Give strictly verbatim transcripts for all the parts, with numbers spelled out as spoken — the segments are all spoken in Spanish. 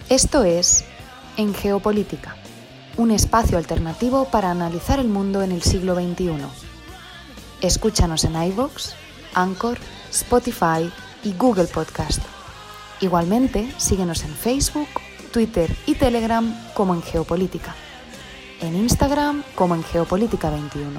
Esto es En Geopolítica, un espacio alternativo para analizar el mundo en el siglo veintiuno. Escúchanos en iVoox, Anchor, Spotify y Google Podcast. Igualmente, síguenos en Facebook, Twitter y Telegram como En Geopolítica. En Instagram como En Geopolítica veintiuno.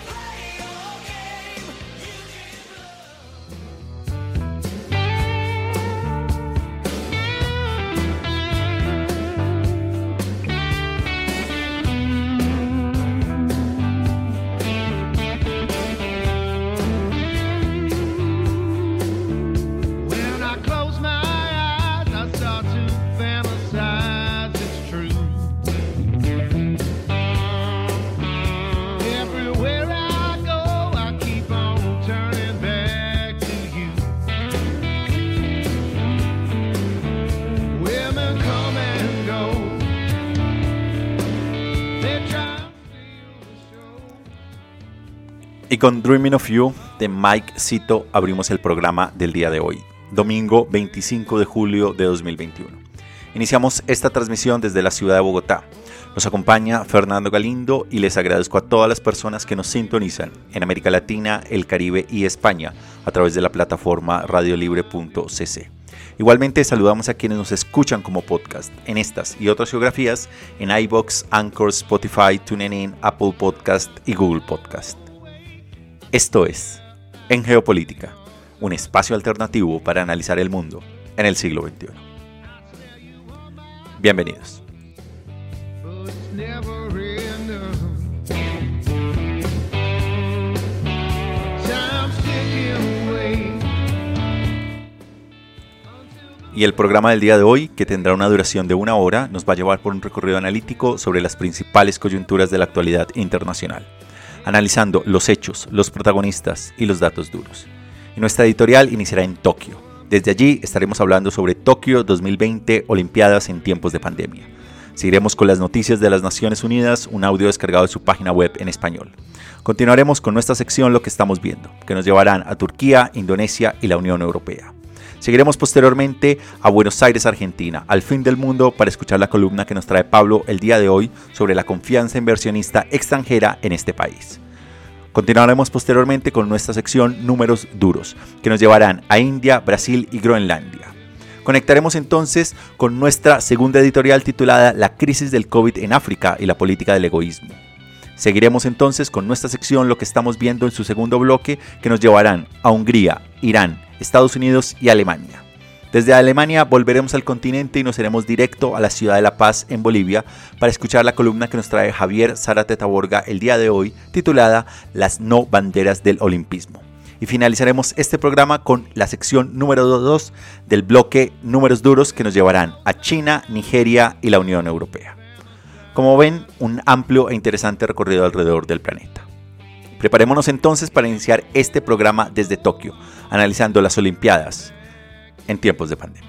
Y con Dreaming of You de Mike Cito abrimos el programa del día de hoy, domingo veinticinco de julio de dos mil veintiuno. Iniciamos esta transmisión desde la ciudad de Bogotá. Nos acompaña Fernando Galindo y les agradezco a todas las personas que nos sintonizan en América Latina, el Caribe y España a través de la plataforma radiolibre punto c c. Igualmente saludamos a quienes nos escuchan como podcast en estas y otras geografías en iVoox, Anchor, Spotify, TuneIn, Apple Podcast y Google Podcast. Esto es En Geopolítica, un espacio alternativo para analizar el mundo en el siglo veintiuno. Bienvenidos. Y el programa del día de hoy, que tendrá una duración de una hora, nos va a llevar por un recorrido analítico sobre las principales coyunturas de la actualidad internacional, analizando los hechos, los protagonistas y los datos duros. Y nuestra editorial iniciará en Tokio. Desde allí estaremos hablando sobre Tokio dos mil veinte, Olimpiadas en tiempos de pandemia. Seguiremos con las noticias de las Naciones Unidas, un audio descargado de su página web en español. Continuaremos con nuestra sección Lo que estamos viendo, que nos llevarán a Turquía, Indonesia y la Unión Europea. Seguiremos posteriormente a Buenos Aires, Argentina, al fin del mundo, para escuchar la columna que nos trae Pablo el día de hoy sobre la confianza inversionista extranjera en este país. Continuaremos posteriormente con nuestra sección Números Duros, que nos llevarán a India, Brasil y Groenlandia. Conectaremos entonces con nuestra segunda editorial titulada La crisis del COVID en África y la política del egoísmo. Seguiremos entonces con nuestra sección Lo que estamos viendo en su segundo bloque, que nos llevarán a Hungría, Irán, Estados Unidos y Alemania. Desde Alemania volveremos al continente y nos iremos directo a la ciudad de La Paz, en Bolivia, para escuchar la columna que nos trae Javier Zárate Taborga el día de hoy, titulada Las no banderas del olimpismo. Y finalizaremos este programa con la sección número dos del bloque Números Duros, que nos llevarán a China, Nigeria y la Unión Europea. Como ven, un amplio e interesante recorrido alrededor del planeta. Preparémonos entonces para iniciar este programa desde Tokio, analizando las Olimpiadas en tiempos de pandemia.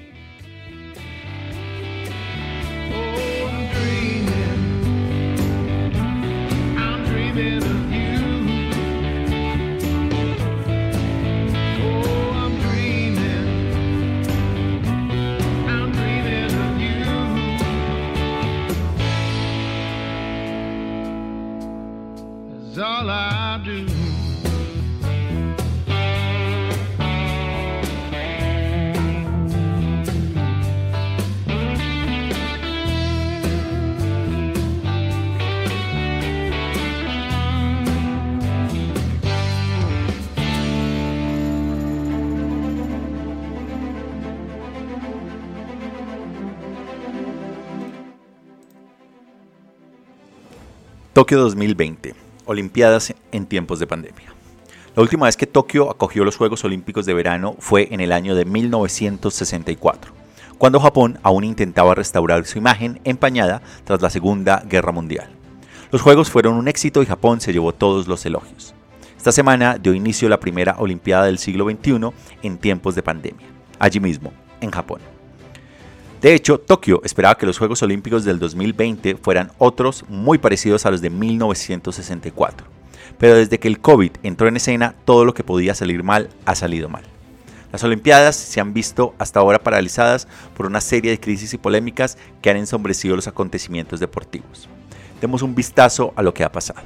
Tokio dos mil veinte, Olimpiadas en tiempos de pandemia. La última vez que Tokio acogió los Juegos Olímpicos de verano fue en el año de mil novecientos sesenta y cuatro, cuando Japón aún intentaba restaurar su imagen empañada tras la Segunda Guerra Mundial. Los Juegos fueron un éxito y Japón se llevó todos los elogios. Esta semana dio inicio la primera Olimpiada del siglo veintiuno en tiempos de pandemia, allí mismo, en Japón. De hecho, Tokio esperaba que los Juegos Olímpicos del dos mil veinte fueran otros muy parecidos a los de mil novecientos sesenta y cuatro. Pero desde que el COVID entró en escena, todo lo que podía salir mal ha salido mal. Las Olimpiadas se han visto hasta ahora paralizadas por una serie de crisis y polémicas que han ensombrecido los acontecimientos deportivos. Demos un vistazo a lo que ha pasado.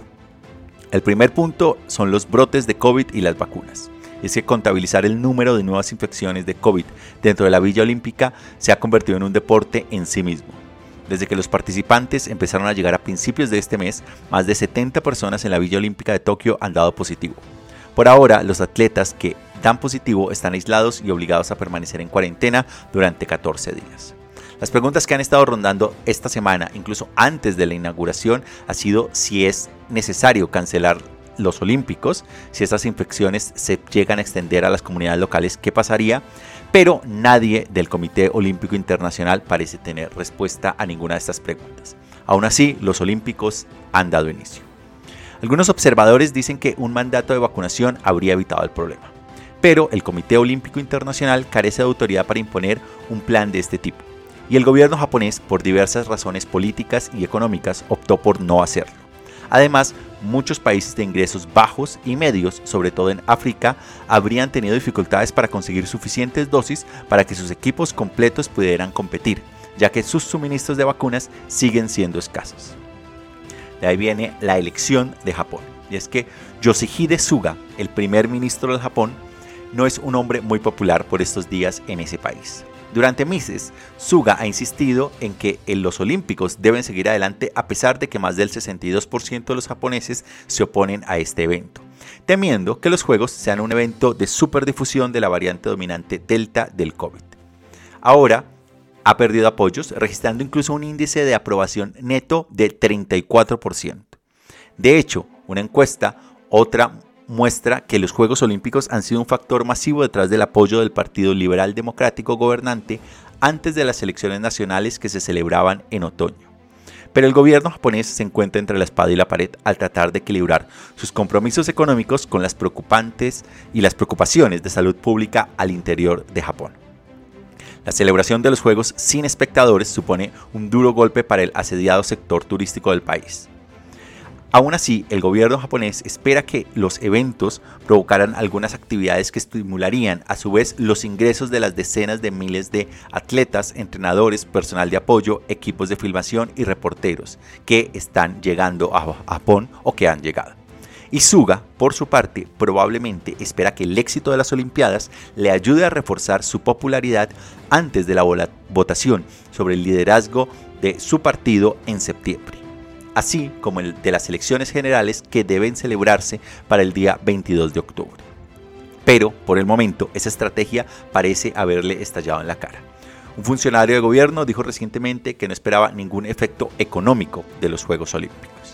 El primer punto son los brotes de COVID y las vacunas. Es que contabilizar el número de nuevas infecciones de COVID dentro de la Villa Olímpica se ha convertido en un deporte en sí mismo. Desde que los participantes empezaron a llegar a principios de este mes, más de setenta personas en la Villa Olímpica de Tokio han dado positivo. Por ahora, los atletas que dan positivo están aislados y obligados a permanecer en cuarentena durante catorce días. Las preguntas que han estado rondando esta semana, incluso antes de la inauguración, ha sido si es necesario cancelar los Olímpicos, si estas infecciones se llegan a extender a las comunidades locales, ¿qué pasaría? Pero nadie del Comité Olímpico Internacional parece tener respuesta a ninguna de estas preguntas. Aún así, los Olímpicos han dado inicio. Algunos observadores dicen que un mandato de vacunación habría evitado el problema, pero el Comité Olímpico Internacional carece de autoridad para imponer un plan de este tipo, y el gobierno japonés, por diversas razones políticas y económicas, optó por no hacerlo. Además, muchos países de ingresos bajos y medios, sobre todo en África, habrían tenido dificultades para conseguir suficientes dosis para que sus equipos completos pudieran competir, ya que sus suministros de vacunas siguen siendo escasos. De ahí viene la elección de Japón, y es que Yoshihide Suga, el primer ministro del Japón, no es un hombre muy popular por estos días en ese país. Durante meses, Suga ha insistido en que en los Olímpicos deben seguir adelante a pesar de que más del sesenta y dos por ciento de los japoneses se oponen a este evento, temiendo que los Juegos sean un evento de superdifusión de la variante dominante Delta del COVID. Ahora ha perdido apoyos, registrando incluso un índice de aprobación neto de treinta y cuatro por ciento. De hecho, una encuesta, otra muestra que los Juegos Olímpicos han sido un factor masivo detrás del apoyo del Partido Liberal Democrático gobernante antes de las elecciones nacionales que se celebraban en otoño. Pero el gobierno japonés se encuentra entre la espada y la pared al tratar de equilibrar sus compromisos económicos con las preocupantes y las preocupaciones de salud pública al interior de Japón. La celebración de los Juegos sin espectadores supone un duro golpe para el asediado sector turístico del país. Aún así, el gobierno japonés espera que los eventos provocaran algunas actividades que estimularían a su vez los ingresos de las decenas de miles de atletas, entrenadores, personal de apoyo, equipos de filmación y reporteros que están llegando a Japón o que han llegado. Y Suga, por su parte, probablemente espera que el éxito de las Olimpiadas le ayude a reforzar su popularidad antes de la votación sobre el liderazgo de su partido en septiembre, así como el de las elecciones generales que deben celebrarse para el día veintidós de octubre. Pero, por el momento, esa estrategia parece haberle estallado en la cara. Un funcionario de gobierno dijo recientemente que no esperaba ningún efecto económico de los Juegos Olímpicos.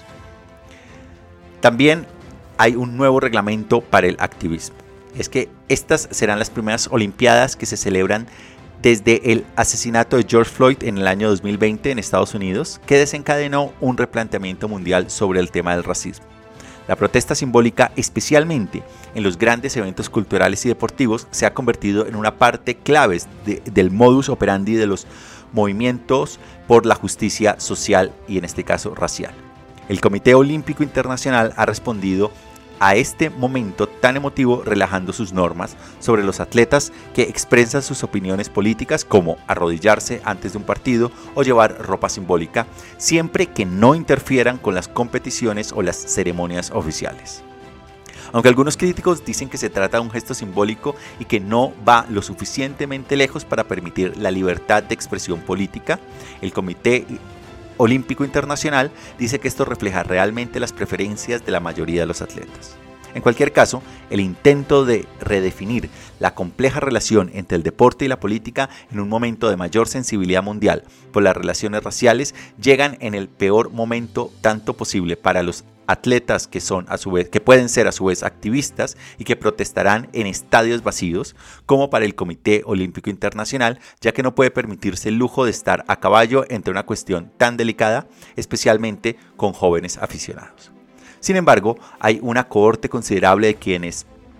También hay un nuevo reglamento para el activismo. Es que estas serán las primeras Olimpiadas que se celebran desde el asesinato de George Floyd en el año dos mil veinte en Estados Unidos, que desencadenó un replanteamiento mundial sobre el tema del racismo. La protesta simbólica, especialmente en los grandes eventos culturales y deportivos, se ha convertido en una parte clave de, del modus operandi de los movimientos por la justicia social y en este caso racial. El Comité Olímpico Internacional ha respondido a este momento tan emotivo relajando sus normas sobre los atletas que expresan sus opiniones políticas, como arrodillarse antes de un partido o llevar ropa simbólica, siempre que no interfieran con las competiciones o las ceremonias oficiales. Aunque algunos críticos dicen que se trata de un gesto simbólico y que no va lo suficientemente lejos para permitir la libertad de expresión política, el Comité Olímpico Internacional dice que esto refleja realmente las preferencias de la mayoría de los atletas. En cualquier caso, el intento de redefinir la compleja relación entre el deporte y la política en un momento de mayor sensibilidad mundial por las relaciones raciales llegan en el peor momento tanto posible para los atletas que son a su vez que pueden ser a su vez activistas y que protestarán en estadios vacíos, como para el Comité Olímpico Internacional, ya que no puede permitirse el lujo de estar a caballo entre una cuestión tan delicada, especialmente con jóvenes aficionados. Sin embargo, hay una cohorte considerable de quienes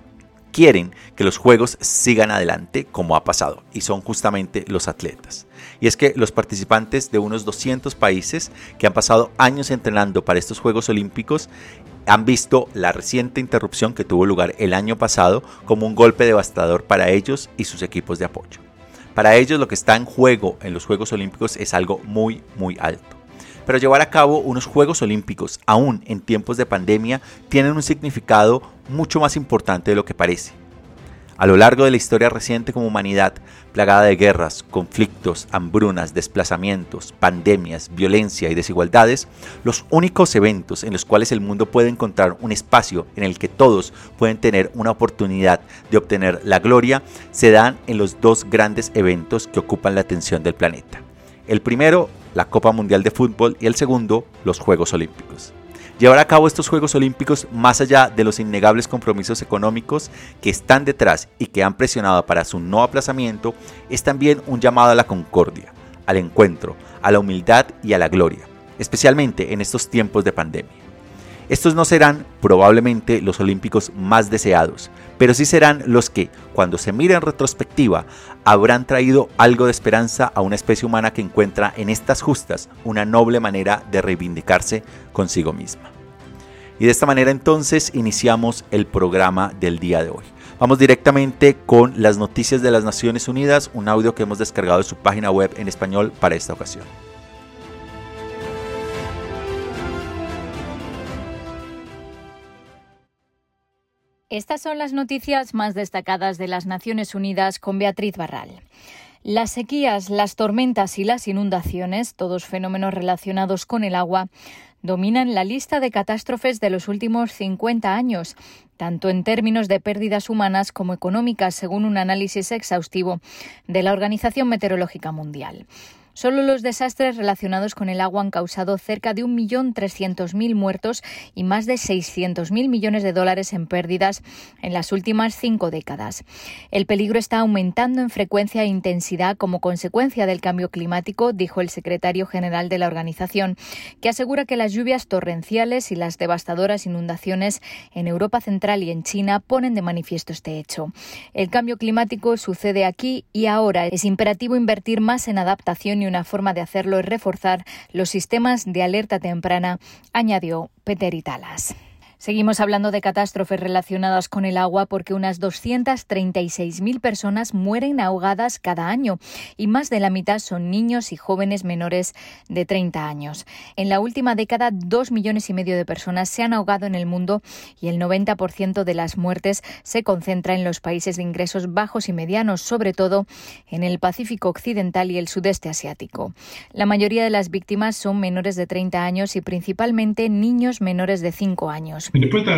quieren que los Juegos sigan adelante como ha pasado, y son justamente los atletas. Y es que los participantes de unos doscientos países que han pasado años entrenando para estos Juegos Olímpicos han visto la reciente interrupción que tuvo lugar el año pasado como un golpe devastador para ellos y sus equipos de apoyo. Para ellos lo que está en juego en los Juegos Olímpicos es algo muy muy alto. Pero llevar a cabo unos Juegos Olímpicos, aún en tiempos de pandemia, tienen un significado mucho más importante de lo que parece. A lo largo de la historia reciente como humanidad, plagada de guerras, conflictos, hambrunas, desplazamientos, pandemias, violencia y desigualdades, los únicos eventos en los cuales el mundo puede encontrar un espacio en el que todos pueden tener una oportunidad de obtener la gloria, se dan en los dos grandes eventos que ocupan la atención del planeta. El primero, la Copa Mundial de Fútbol, y el segundo, los Juegos Olímpicos. Llevar a cabo estos Juegos Olímpicos, más allá de los innegables compromisos económicos que están detrás y que han presionado para su no aplazamiento, es también un llamado a la concordia, al encuentro, a la humildad y a la gloria, especialmente en estos tiempos de pandemia. Estos no serán probablemente los olímpicos más deseados, pero sí serán los que, cuando se mire en retrospectiva, habrán traído algo de esperanza a una especie humana que encuentra en estas justas una noble manera de reivindicarse consigo misma. Y de esta manera entonces iniciamos el programa del día de hoy. Vamos directamente con las noticias de las Naciones Unidas, un audio que hemos descargado de su página web en español para esta ocasión. Estas son las noticias más destacadas de las Naciones Unidas con Beatriz Barral. Las sequías, las tormentas y las inundaciones, todos fenómenos relacionados con el agua, dominan la lista de catástrofes de los últimos cincuenta años, tanto en términos de pérdidas humanas como económicas, según un análisis exhaustivo de la Organización Meteorológica Mundial. Solo los desastres relacionados con el agua han causado cerca de un millón trescientos mil muertos y más de seiscientos mil millones de dólares en pérdidas en las últimas cinco décadas. El peligro está aumentando en frecuencia e intensidad como consecuencia del cambio climático, dijo el secretario general de la organización, que asegura que las lluvias torrenciales y las devastadoras inundaciones en Europa Central y en China ponen de manifiesto este hecho. El cambio climático sucede aquí y ahora. Es imperativo invertir más en adaptación y una forma de hacerlo es reforzar los sistemas de alerta temprana, añadió Peter Italas. Seguimos hablando de catástrofes relacionadas con el agua porque unas doscientas treinta y seis mil personas mueren ahogadas cada año y más de la mitad son niños y jóvenes menores de treinta años. En la última década, dos millones y medio de personas se han ahogado en el mundo y el noventa por ciento de las muertes se concentra en los países de ingresos bajos y medianos, sobre todo en el Pacífico Occidental y el sudeste asiático. La mayoría de las víctimas son menores de treinta años y principalmente niños menores de cinco años.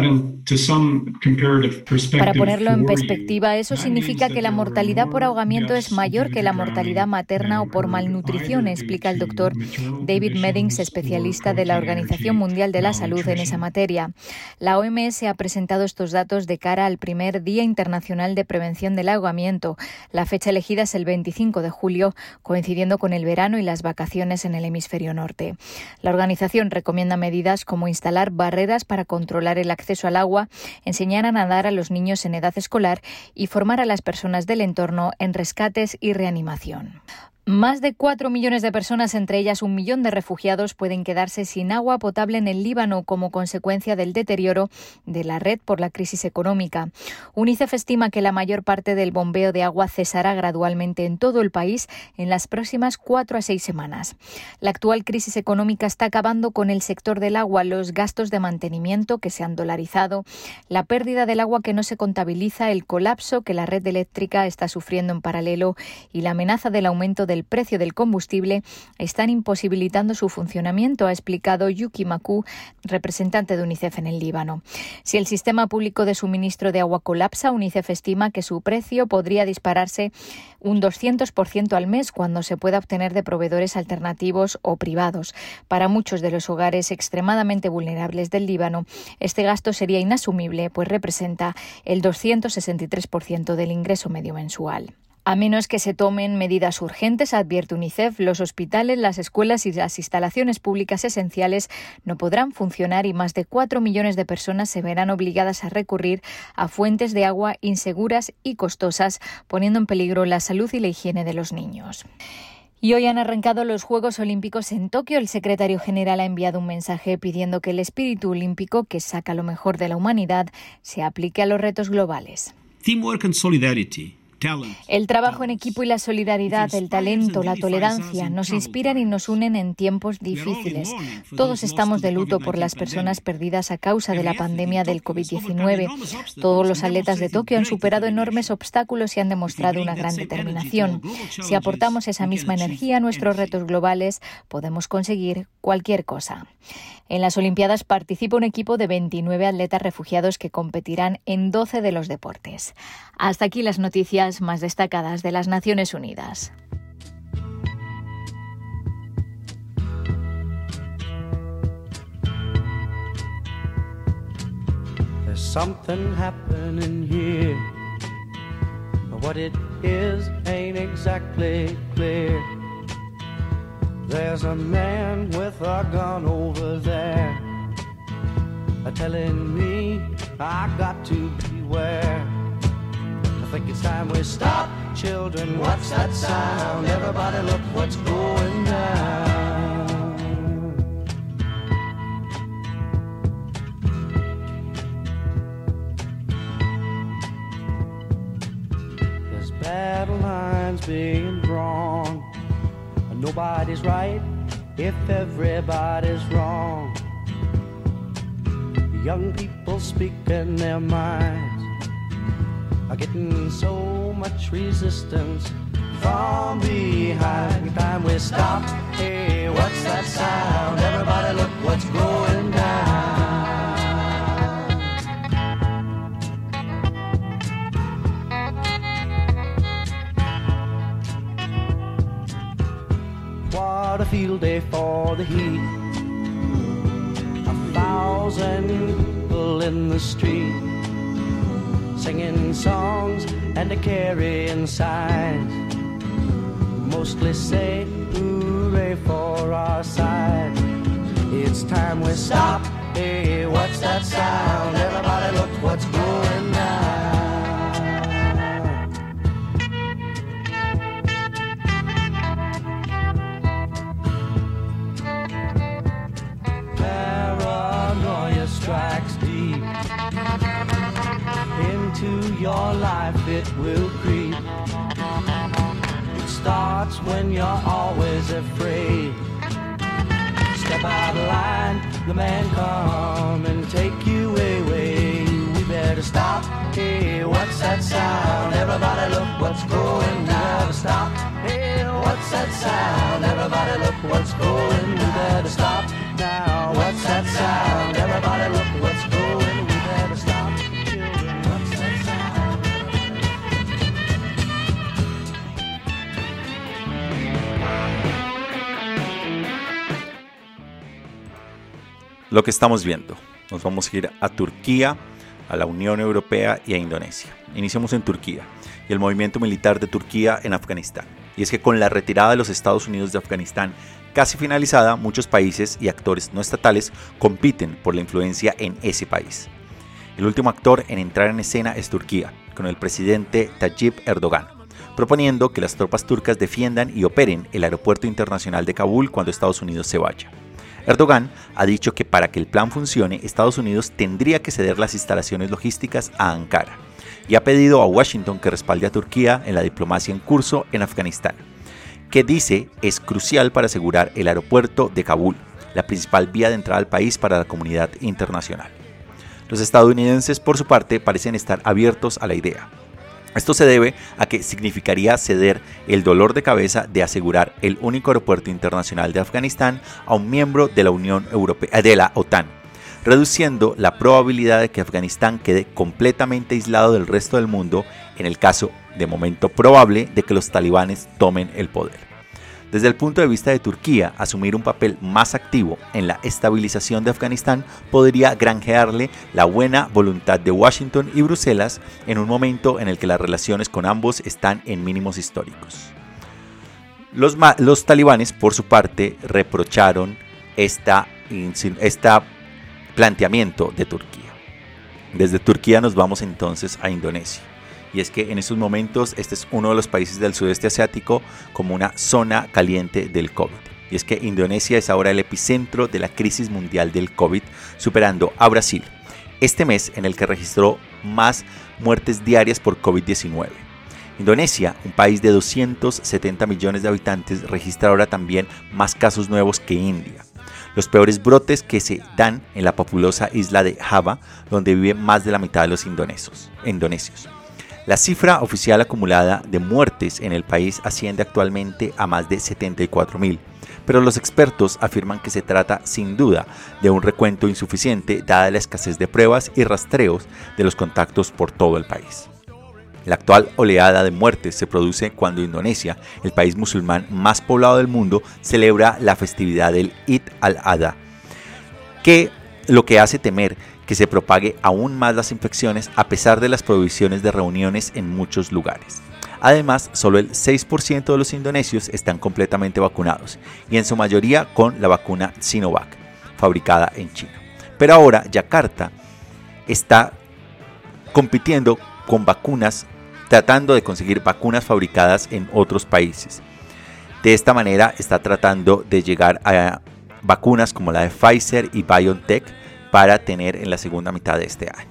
Para ponerlo en perspectiva, eso significa que la mortalidad por ahogamiento es mayor que la mortalidad materna o por malnutrición, explica el doctor David Meddings, especialista de la Organización Mundial de la Salud en esa materia. La O M S ha presentado estos datos de cara al primer Día Internacional de Prevención del Ahogamiento. La fecha elegida es el veinticinco de julio, coincidiendo con el verano y las vacaciones en el hemisferio norte. La organización recomienda medidas como instalar barreras para controlar el acceso al agua, enseñar a nadar a los niños en edad escolar y formar a las personas del entorno en rescates y reanimación. Más de cuatro millones de personas, entre ellas un millón de refugiados, pueden quedarse sin agua potable en el Líbano como consecuencia del deterioro de la red por la crisis económica. UNICEF estima que la mayor parte del bombeo de agua cesará gradualmente en todo el país en las próximas cuatro a seis semanas. La actual crisis económica está acabando con el sector del agua, los gastos de mantenimiento que se han dolarizado, la pérdida del agua que no se contabiliza, el colapso que la red eléctrica está sufriendo en paralelo y la amenaza del aumento del el precio del combustible están imposibilitando su funcionamiento, ha explicado Yuki Maku, representante de UNICEF en el Líbano. Si el sistema público de suministro de agua colapsa, UNICEF estima que su precio podría dispararse un doscientos por ciento al mes cuando se pueda obtener de proveedores alternativos o privados. Para muchos de los hogares extremadamente vulnerables del Líbano, este gasto sería inasumible, pues representa el doscientos sesenta y tres por ciento del ingreso medio mensual. A menos que se tomen medidas urgentes, advierte UNICEF, los hospitales, las escuelas y las instalaciones públicas esenciales no podrán funcionar y más de cuatro millones de personas se verán obligadas a recurrir a fuentes de agua inseguras y costosas, poniendo en peligro la salud y la higiene de los niños. Y hoy han arrancado los Juegos Olímpicos en Tokio. El secretario general ha enviado un mensaje pidiendo que el espíritu olímpico, que saca lo mejor de la humanidad, se aplique a los retos globales. Teamwork and solidarity. El trabajo en equipo y la solidaridad, el talento, la tolerancia nos inspiran y nos unen en tiempos difíciles. Todos estamos de luto por las personas perdidas a causa de la pandemia del covid diecinueve. Todos los atletas de Tokio han superado enormes obstáculos y han demostrado una gran determinación. Si aportamos esa misma energía a nuestros retos globales, podemos conseguir cualquier cosa. En las Olimpiadas participa un equipo de veintinueve atletas refugiados que competirán en doce de los deportes. Hasta aquí las noticias más destacadas de las Naciones Unidas. There's something happening here, but what it is ain't exactly clear. There's a man with a gun over there, telling me I got to beware. I think it's time we stop, children. What's that sound? Everybody look what's going down. There's battle lines being drawn. Nobody's right if everybody's wrong. Young people speaking their minds are getting so much resistance from behind. Time we stop. Hey, what's that sound? Everybody look what's going down. What a field day for the heat. A thousand people in the street, singing songs and a carrying signs. Mostly say hooray for our side. It's time we stop. Hey, what's that sound? Everybody look what's going down. Strikes deep into your life, it will creep. It starts when you're always afraid. Step out of line, the man come and take you away. We better stop. Hey, what's that sound? Everybody look what's going down. Stop. Hey, what's that sound? Everybody look what's going. We better stop now. What's that sound? Everybody look what's going. We better stop. Children, what's that sound? Lo que estamos viendo, nos vamos a ir a Turquía, a la Unión Europea y a Indonesia. Iniciamos en Turquía y el movimiento militar de Turquía en Afganistán. Y es que con la retirada de los Estados Unidos de Afganistán casi finalizada, muchos países y actores no estatales compiten por la influencia en ese país. El último actor en entrar en escena es Turquía, con el presidente Tayyip Erdogan, proponiendo que las tropas turcas defiendan y operen el aeropuerto internacional de Kabul cuando Estados Unidos se vaya. Erdogan ha dicho que para que el plan funcione, Estados Unidos tendría que ceder las instalaciones logísticas a Ankara y ha pedido a Washington que respalde a Turquía en la diplomacia en curso en Afganistán, que dice es crucial para asegurar el aeropuerto de Kabul, la principal vía de entrada al país para la comunidad internacional. Los estadounidenses, por su parte, parecen estar abiertos a la idea. Esto se debe a que significaría ceder el dolor de cabeza de asegurar el único aeropuerto internacional de Afganistán a un miembro de la Unión Europea, de la OTAN, reduciendo la probabilidad de que Afganistán quede completamente aislado del resto del mundo en el caso, de momento probable, de que los talibanes tomen el poder. Desde el punto de vista de Turquía, asumir un papel más activo en la estabilización de Afganistán podría granjearle la buena voluntad de Washington y Bruselas en un momento en el que las relaciones con ambos están en mínimos históricos. Los, los talibanes, por su parte, reprocharon esta, este planteamiento de Turquía. Desde Turquía nos vamos entonces a Indonesia. Y es que en estos momentos este es uno de los países del sudeste asiático como una zona caliente del COVID. Y es que Indonesia es ahora el epicentro de la crisis mundial del COVID, superando a Brasil, este mes en el que registró más muertes diarias por COVID diecinueve. Indonesia, un país de doscientos setenta millones de habitantes, registra ahora también más casos nuevos que India. Los peores brotes que se dan en la populosa isla de Java, donde vive más de la mitad de los indonesios. indonesios. La cifra oficial acumulada de muertes en el país asciende actualmente a más de setenta y cuatro mil, pero los expertos afirman que se trata sin duda de un recuento insuficiente dada la escasez de pruebas y rastreos de los contactos por todo el país. La actual oleada de muertes se produce cuando Indonesia, el país musulmán más poblado del mundo, celebra la festividad del Eid al-Adha, que lo que hace temer que se propague aún más las infecciones a pesar de las prohibiciones de reuniones en muchos lugares. Además, solo el seis por ciento de los indonesios están completamente vacunados y en su mayoría con la vacuna Sinovac, fabricada en China. Pero ahora Yakarta está compitiendo con vacunas, tratando de conseguir vacunas fabricadas en otros países. De esta manera está tratando de llegar a vacunas como la de Pfizer y BioNTech para tener en la segunda mitad de este año.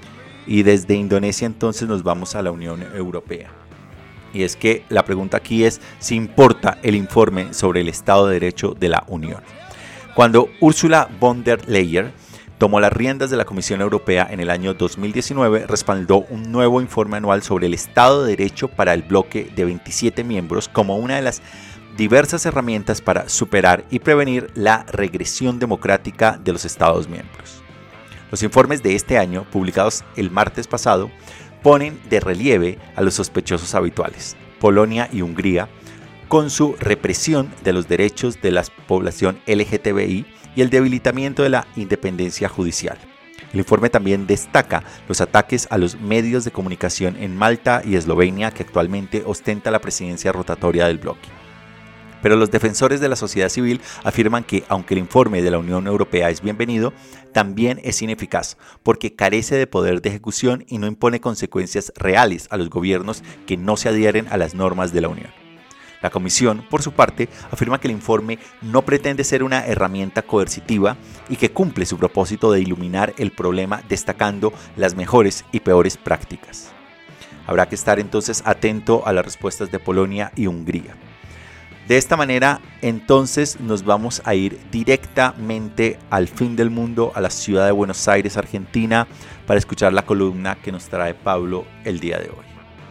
Y desde Indonesia entonces nos vamos a la Unión Europea. Y es que la pregunta aquí es si importa el informe sobre el Estado de Derecho de la Unión. Cuando Ursula von der Leyen tomó las riendas de la Comisión Europea en el año dos mil diecinueve, respaldó un nuevo informe anual sobre el Estado de Derecho para el bloque de veintisiete miembros como una de las diversas herramientas para superar y prevenir la regresión democrática de los Estados miembros. Los informes de este año, publicados el martes pasado, ponen de relieve a los sospechosos habituales, Polonia y Hungría, con su represión de los derechos de la población L G T B I y el debilitamiento de la independencia judicial. El informe también destaca los ataques a los medios de comunicación en Malta y Eslovenia, que actualmente ostenta la presidencia rotatoria del bloque. Pero los defensores de la sociedad civil afirman que, aunque el informe de la Unión Europea es bienvenido, también es ineficaz porque carece de poder de ejecución y no impone consecuencias reales a los gobiernos que no se adhieren a las normas de la Unión. La Comisión, por su parte, afirma que el informe no pretende ser una herramienta coercitiva y que cumple su propósito de iluminar el problema destacando las mejores y peores prácticas. Habrá que estar entonces atento a las respuestas de Polonia y Hungría. De esta manera, entonces, nos vamos a ir directamente al fin del mundo, a la ciudad de Buenos Aires, Argentina, para escuchar la columna que nos trae Pablo el día de hoy.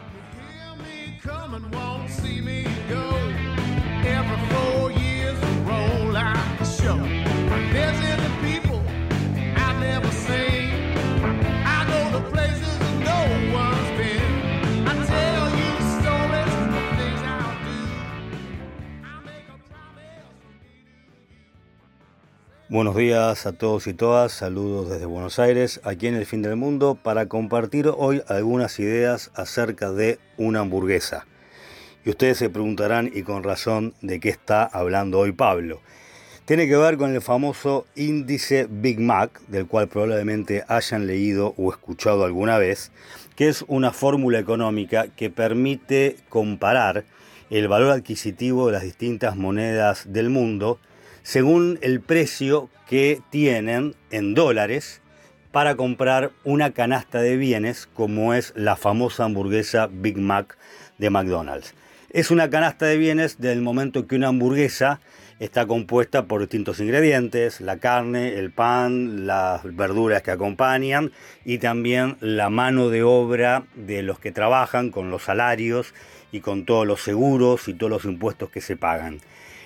Buenos días a todos y todas, saludos desde Buenos Aires, aquí en el fin del mundo, para compartir hoy algunas ideas acerca de una hamburguesa. Y ustedes se preguntarán, y con razón, de qué está hablando hoy Pablo. Tiene que ver con el famoso índice Big Mac, del cual probablemente hayan leído o escuchado alguna vez, que es una fórmula económica que permite comparar el valor adquisitivo de las distintas monedas del mundo según el precio que tienen en dólares para comprar una canasta de bienes como es la famosa hamburguesa Big Mac de McDonald's. Es una canasta de bienes del momento que una hamburguesa está compuesta por distintos ingredientes, la carne, el pan, las verduras que acompañan y también la mano de obra de los que trabajan con los salarios y con todos los seguros y todos los impuestos que se pagan.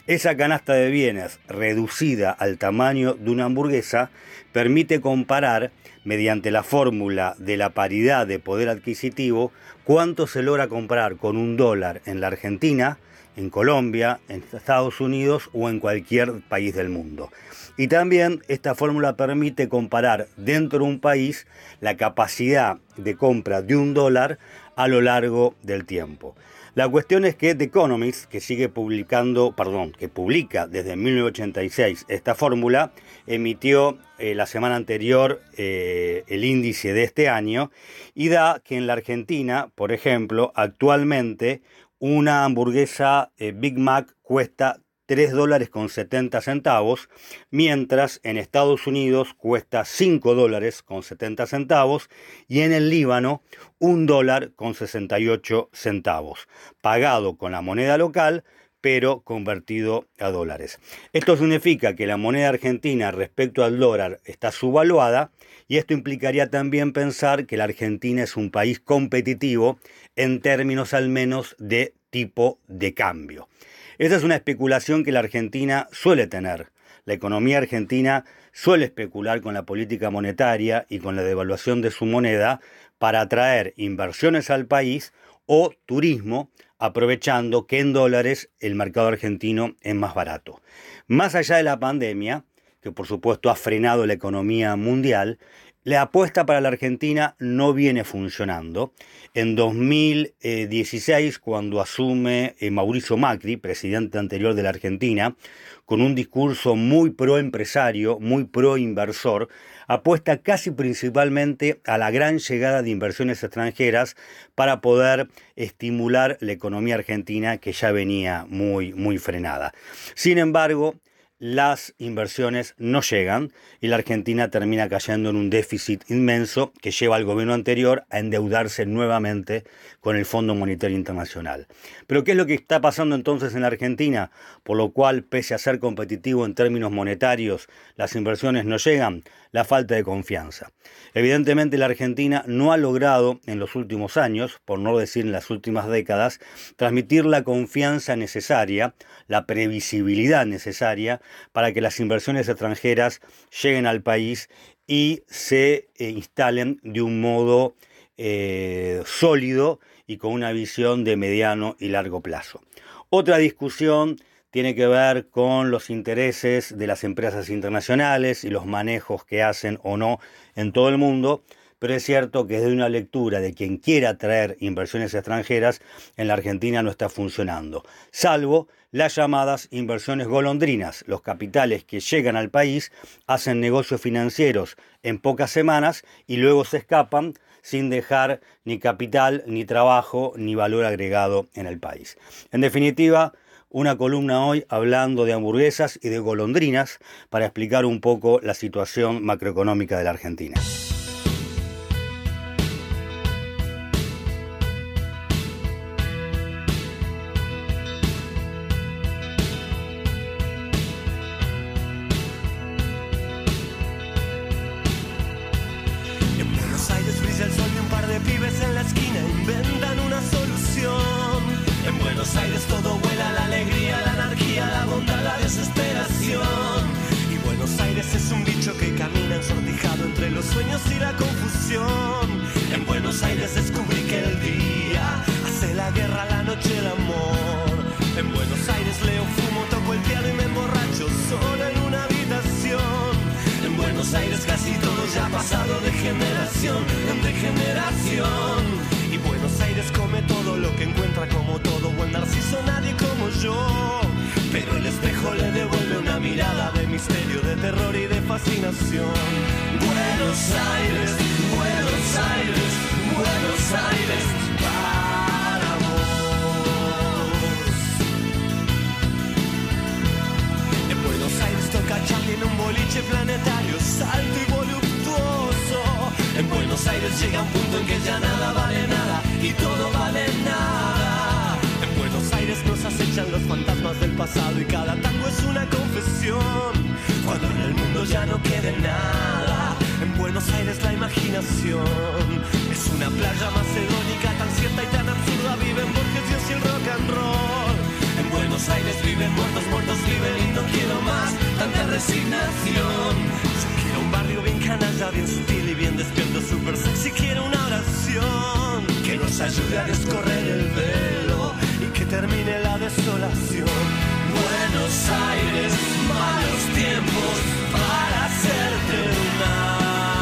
Esa canasta de bienes, reducida al tamaño de una hamburguesa, permite comparar, mediante la fórmula de la paridad de poder adquisitivo, cuánto se logra comprar con un dólar en la Argentina, en Colombia, en Estados Unidos o en cualquier país del mundo. Y también esta fórmula permite comparar dentro de un país la capacidad de compra de un dólar a lo largo del tiempo. La cuestión es que The Economist, que sigue publicando, perdón, que publica desde mil novecientos ochenta y seis esta fórmula, emitió eh, la semana anterior eh, el índice de este año y da que en la Argentina, por ejemplo, actualmente una hamburguesa eh, Big Mac cuesta tres dólares con setenta centavos, mientras en Estados Unidos cuesta cinco dólares con setenta centavos y en el Líbano un dólar con sesenta y ocho centavos, pagado con la moneda local, pero convertido a dólares. Esto significa que la moneda argentina respecto al dólar está subvaluada y esto implicaría también pensar que la Argentina es un país competitivo en términos al menos de tipo de cambio. Esa es una especulación que la Argentina suele tener. La economía argentina suele especular con la política monetaria y con la devaluación de su moneda para atraer inversiones al país o turismo, aprovechando que en dólares el mercado argentino es más barato. Más allá de la pandemia, que por supuesto ha frenado la economía mundial, la apuesta para la Argentina no viene funcionando. En dos mil dieciséis, cuando asume Mauricio Macri, presidente anterior de la Argentina, con un discurso muy pro empresario, muy pro inversor, apuesta casi principalmente a la gran llegada de inversiones extranjeras para poder estimular la economía argentina que ya venía muy, muy frenada. Sin embargo, las inversiones no llegan y la Argentina termina cayendo en un déficit inmenso que lleva al gobierno anterior a endeudarse nuevamente con el Fondo Monetario Internacional. Pero ¿qué es lo que está pasando entonces en la Argentina? Por lo cual, pese a ser competitivo en términos monetarios, las inversiones no llegan. La falta de confianza. Evidentemente la Argentina no ha logrado en los últimos años, por no decir en las últimas décadas, transmitir la confianza necesaria, la previsibilidad necesaria para que las inversiones extranjeras lleguen al país y se eh, instalen de un modo eh, sólido y con una visión de mediano y largo plazo. Otra discusión tiene que ver con los intereses de las empresas internacionales y los manejos que hacen o no en todo el mundo, pero es cierto que desde una lectura de quien quiera traer inversiones extranjeras, en la Argentina no está funcionando, salvo las llamadas inversiones golondrinas. Los capitales que llegan al país hacen negocios financieros en pocas semanas y luego se escapan sin dejar ni capital, ni trabajo, ni valor agregado en el país. En definitiva, una columna hoy hablando de hamburguesas y de golondrinas para explicar un poco la situación macroeconómica de la Argentina. En Buenos Aires brilla el sol y un par de pibes en la esquina inventan una solución. En Buenos Aires todo vuela, la alegría, la anarquía, la bondad, la desesperación. Y Buenos Aires es un bicho que camina ensortijado entre los sueños y la confusión. En Buenos Aires descubrí que el día hace la guerra, la noche el amor. En Buenos Aires leo, fumo, toco el piano y me emborracho solo en una habitación. En Buenos Aires casi todo ya ha pasado de generación en de generación. Y Buenos Aires come todo lo que encuentra, como todo buen narciso, nadie como yo. Pero el espejo le devuelve una mirada de misterio, de terror y de fascinación. Buenos Aires, Buenos Aires, Buenos Aires, para vos. En Buenos Aires toca Charlie en un boliche planetario, salto y voluptuoso. En Buenos Aires llega un punto en que ya nada vale nada y todo vale nada. En Buenos Aires nos acechan los fantasmas del pasado y cada tango es una confesión. Cuando en el mundo ya no quede nada, en Buenos Aires la imaginación es una playa macedónica tan cierta y tan absurda. Viven Borges, Dios y el rock and roll. En Buenos Aires viven muertos, muertos resignación. Yo quiero un barrio bien canalla, bien sutil y bien despierto, super sexy. Quiero una oración que nos ayude a descorrer el velo y que termine la desolación. Buenos Aires, malos tiempos para hacerte una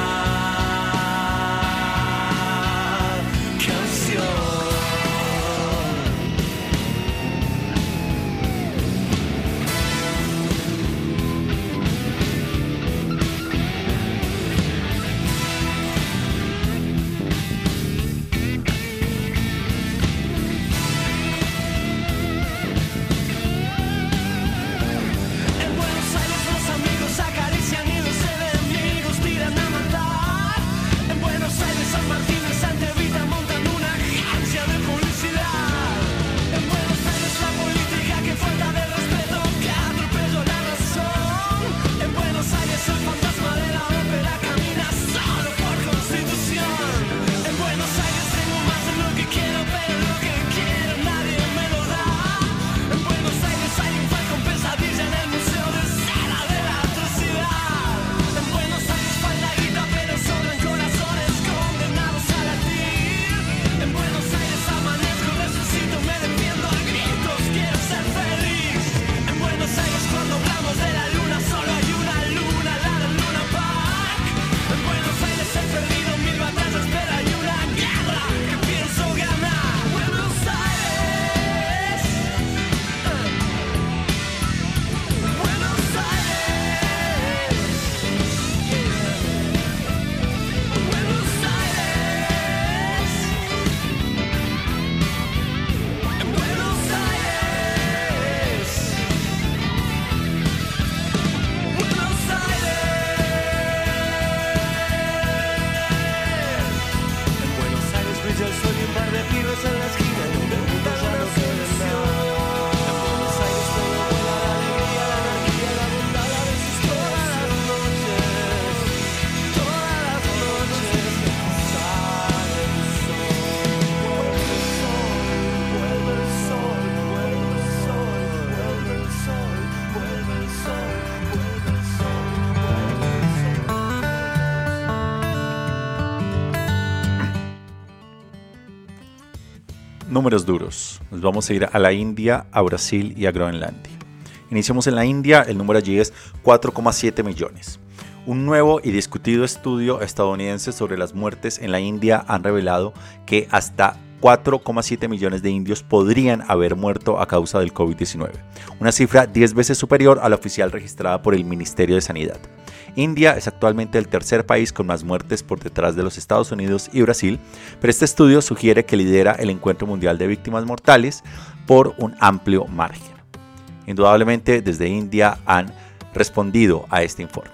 Números duros. Nos vamos a ir a la India, a Brasil y a Groenlandia. Iniciamos en la India, el número allí es cuatro coma siete millones. Un nuevo y discutido estudio estadounidense sobre las muertes en la India han revelado que hasta cuatro coma siete millones de indios podrían haber muerto a causa del COVID diecinueve, una cifra diez veces superior a la oficial registrada por el Ministerio de Sanidad. India es actualmente el tercer país con más muertes por detrás de los Estados Unidos y Brasil, pero este estudio sugiere que lidera el encuentro mundial de víctimas mortales por un amplio margen. Indudablemente desde India han respondido a este informe.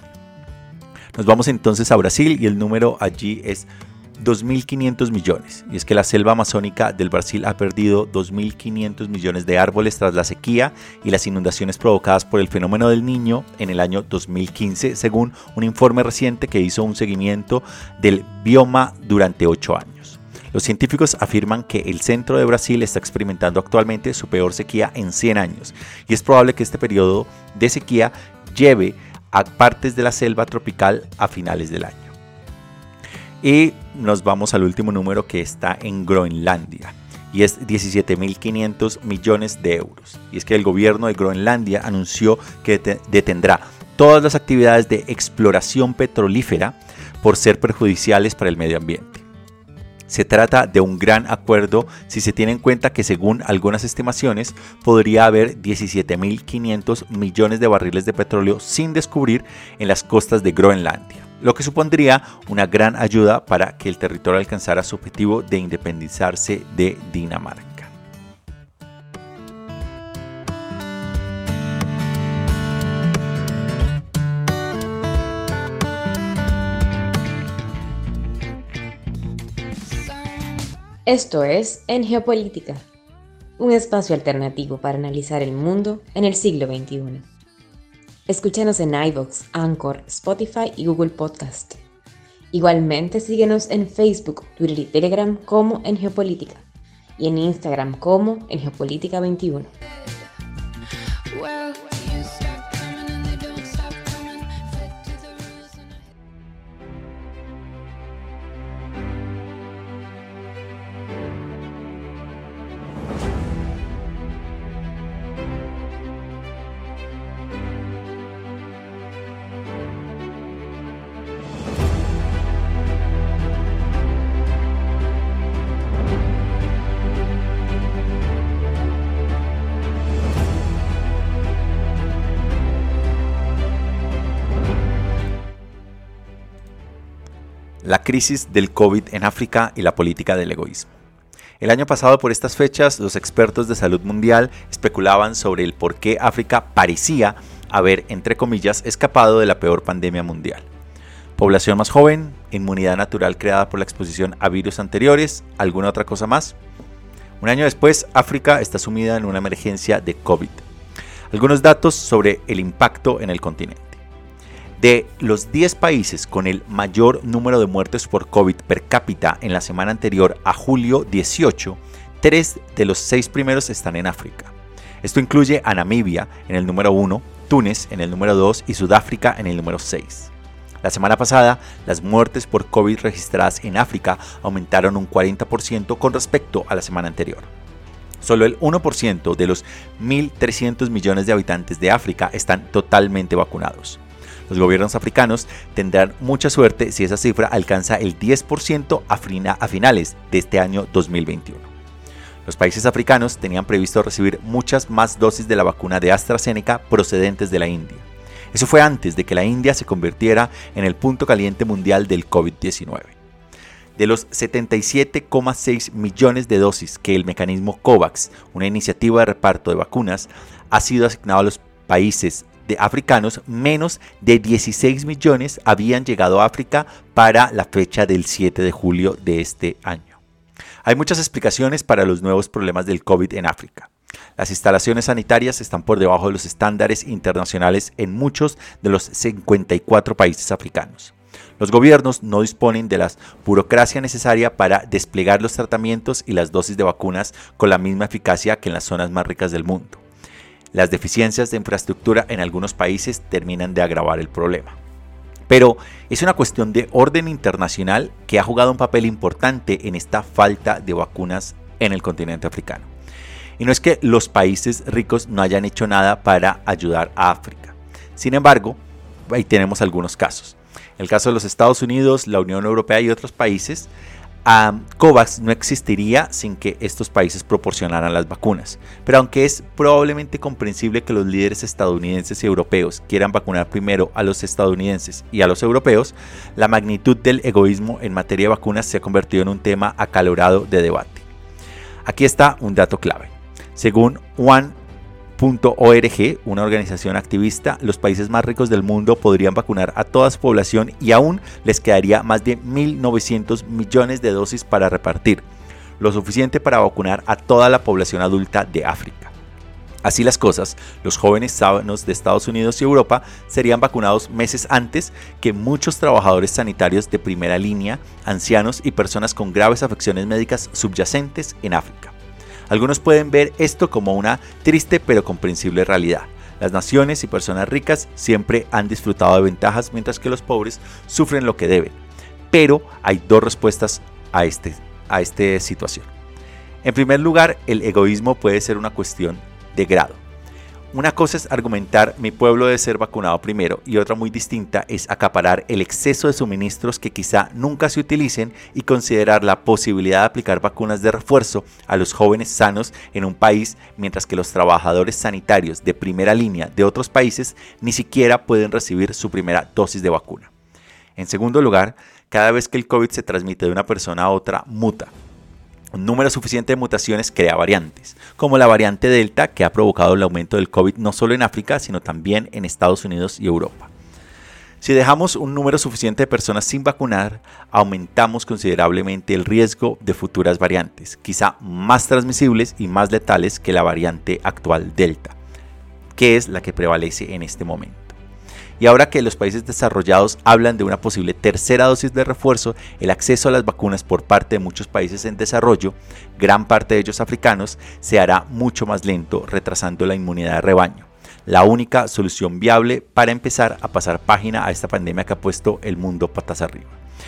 Nos vamos entonces a Brasil y el número allí es dos mil quinientos millones, y es que la selva amazónica del Brasil ha perdido dos mil quinientos millones de árboles tras la sequía y las inundaciones provocadas por el fenómeno del Niño en el año dos mil quince, según un informe reciente que hizo un seguimiento del bioma durante ocho años. Los científicos afirman que el centro de Brasil está experimentando actualmente su peor sequía en cien años, y es probable que este periodo de sequía lleve a partes de la selva tropical a finales del año. Y nos vamos al último número, que está en Groenlandia, y es diecisiete mil quinientos millones de euros. Y es que el gobierno de Groenlandia anunció que detendrá todas las actividades de exploración petrolífera por ser perjudiciales para el medio ambiente. Se trata de un gran acuerdo si se tiene en cuenta que, según algunas estimaciones, podría haber diecisiete mil quinientos millones de barriles de petróleo sin descubrir en las costas de Groenlandia, lo que supondría una gran ayuda para que el territorio alcanzara su objetivo de independizarse de Dinamarca. Esto es En Geopolítica, un espacio alternativo para analizar el mundo en el siglo veintiuno. Escúchanos en iVoox, Anchor, Spotify y Google Podcast. Igualmente síguenos en Facebook, Twitter y Telegram como En Geopolítica y en Instagram como En Geopolítica veintiuno. La crisis del COVID en África y la política del egoísmo. El año pasado, por estas fechas, los expertos de salud mundial especulaban sobre el por qué África parecía haber, entre comillas, escapado de la peor pandemia mundial. Población más joven, inmunidad natural creada por la exposición a virus anteriores, ¿alguna otra cosa más? Un año después, África está sumida en una emergencia de COVID. Algunos datos sobre el impacto en el continente. De los diez países con el mayor número de muertes por COVID per cápita en la semana anterior a julio dieciocho, tres de los seis primeros están en África. Esto incluye a Namibia en el número uno, Túnez en el número dos y Sudáfrica en el número seis. La semana pasada, las muertes por COVID registradas en África aumentaron un cuarenta por ciento con respecto a la semana anterior. Solo el uno por ciento de los mil trescientos millones de habitantes de África están totalmente vacunados. Los gobiernos africanos tendrán mucha suerte si esa cifra alcanza el diez por ciento a, fina, a finales de este año dos mil veintiuno. Los países africanos tenían previsto recibir muchas más dosis de la vacuna de AstraZeneca procedentes de la India. Eso fue antes de que la India se convirtiera en el punto caliente mundial del COVID diecinueve. De los setenta y siete coma seis millones de dosis que el mecanismo COVAX, una iniciativa de reparto de vacunas, ha sido asignado a los países de africanos, menos de dieciséis millones habían llegado a África para la fecha del siete de julio de este año. Hay muchas explicaciones para los nuevos problemas del COVID en África. Las instalaciones sanitarias están por debajo de los estándares internacionales en muchos de los cincuenta y cuatro países africanos. Los gobiernos no disponen de la burocracia necesaria para desplegar los tratamientos y las dosis de vacunas con la misma eficacia que en las zonas más ricas del mundo. Las deficiencias de infraestructura en algunos países terminan de agravar el problema. Pero es una cuestión de orden internacional que ha jugado un papel importante en esta falta de vacunas en el continente africano. Y no es que los países ricos no hayan hecho nada para ayudar a África. Sin embargo, ahí tenemos algunos casos. El caso de los Estados Unidos, la Unión Europea y otros países, um, COVAX no existiría sin que estos países proporcionaran las vacunas. Pero aunque es probablemente comprensible que los líderes estadounidenses y europeos quieran vacunar primero a los estadounidenses y a los europeos, la magnitud del egoísmo en materia de vacunas se ha convertido en un tema acalorado de debate. Aquí está un dato clave. Según one punto org, una organización activista, los países más ricos del mundo podrían vacunar a toda su población y aún les quedaría más de mil novecientos millones de dosis para repartir, lo suficiente para vacunar a toda la población adulta de África. Así las cosas, los jóvenes sanos de Estados Unidos y Europa serían vacunados meses antes que muchos trabajadores sanitarios de primera línea, ancianos y personas con graves afecciones médicas subyacentes en África. Algunos pueden ver esto como una triste pero comprensible realidad. Las naciones y personas ricas siempre han disfrutado de ventajas mientras que los pobres sufren lo que deben. Pero hay dos respuestas a, este, a esta situación. En primer lugar, el egoísmo puede ser una cuestión de grado. Una cosa es argumentar mi pueblo debe ser vacunado primero y otra muy distinta es acaparar el exceso de suministros que quizá nunca se utilicen y considerar la posibilidad de aplicar vacunas de refuerzo a los jóvenes sanos en un país mientras que los trabajadores sanitarios de primera línea de otros países ni siquiera pueden recibir su primera dosis de vacuna. En segundo lugar, cada vez que el COVID se transmite de una persona a otra, muta. Un número suficiente de mutaciones crea variantes, como la variante Delta que ha provocado el aumento del COVID no solo en África, sino también en Estados Unidos y Europa. Si dejamos un número suficiente de personas sin vacunar, aumentamos considerablemente el riesgo de futuras variantes, quizá más transmisibles y más letales que la variante actual Delta, que es la que prevalece en este momento. Y ahora que los países desarrollados hablan de una posible tercera dosis de refuerzo, el acceso a las vacunas por parte de muchos países en desarrollo, gran parte de ellos africanos, se hará mucho más lento, retrasando la inmunidad de rebaño. La única solución viable para empezar a pasar página a esta pandemia que ha puesto el mundo patas arriba.